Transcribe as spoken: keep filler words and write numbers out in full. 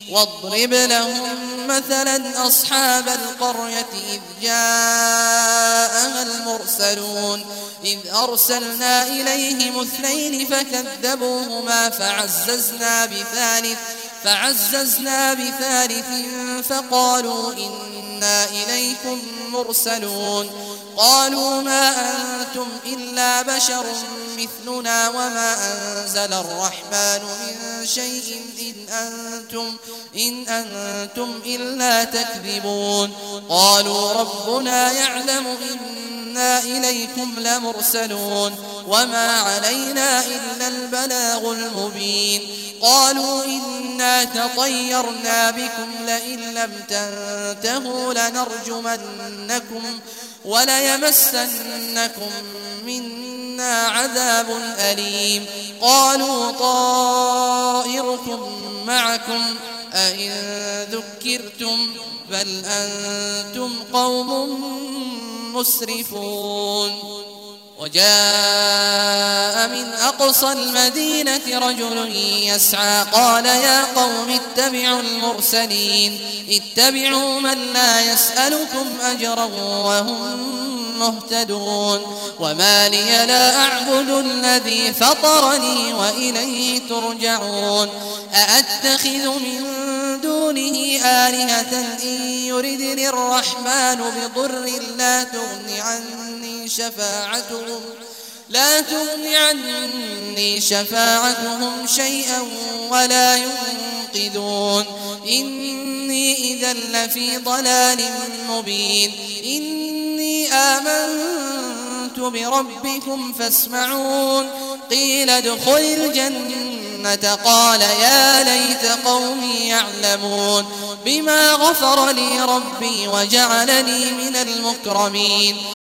واضرب لهم مثلا أصحاب القرية إذ جاءها المرسلون إذ أرسلنا إليهم اثنين فكذبوهما فعززنا بثالث فعززنا بثالث فقالوا إنا إليكم مرسلون قالوا ما أنتم إلا بشر مثلنا وما أنزل الرحمن من شيء إن أنتم, إن أنتم إلا تكذبون قالوا ربنا يعلم إنا إليكم لمرسلون وما علينا إلا البلاغ المبين قالوا إنا تطيرنا بكم لئن لم تنتهوا لنرجمنكم وليمسنكم منا عذاب أليم قالوا طائركم معكم أئن ذكرتم بل أنتم قوم مسرفون وجاء من أقصى المدينة رجل يسعى قال يا قوم اتبعوا المرسلين اتبعوا من لا يسألكم أجرا وهم مهتدون وما لي لا أعبد الذي فطرني وإليه ترجعون أأتخذ من دونه آلهة إن يردني الرحمن بضر لا تغن عني شفاعتهم لا تغن عني شفاعتهم شيئا ولا ينقذون إني إذا لفي ضلال مبين إني آمنت بربكم فاسمعون قيل ادخل الجنة قال يا ليت قومي يعلمون بما غفر لي ربي وجعلني من المكرمين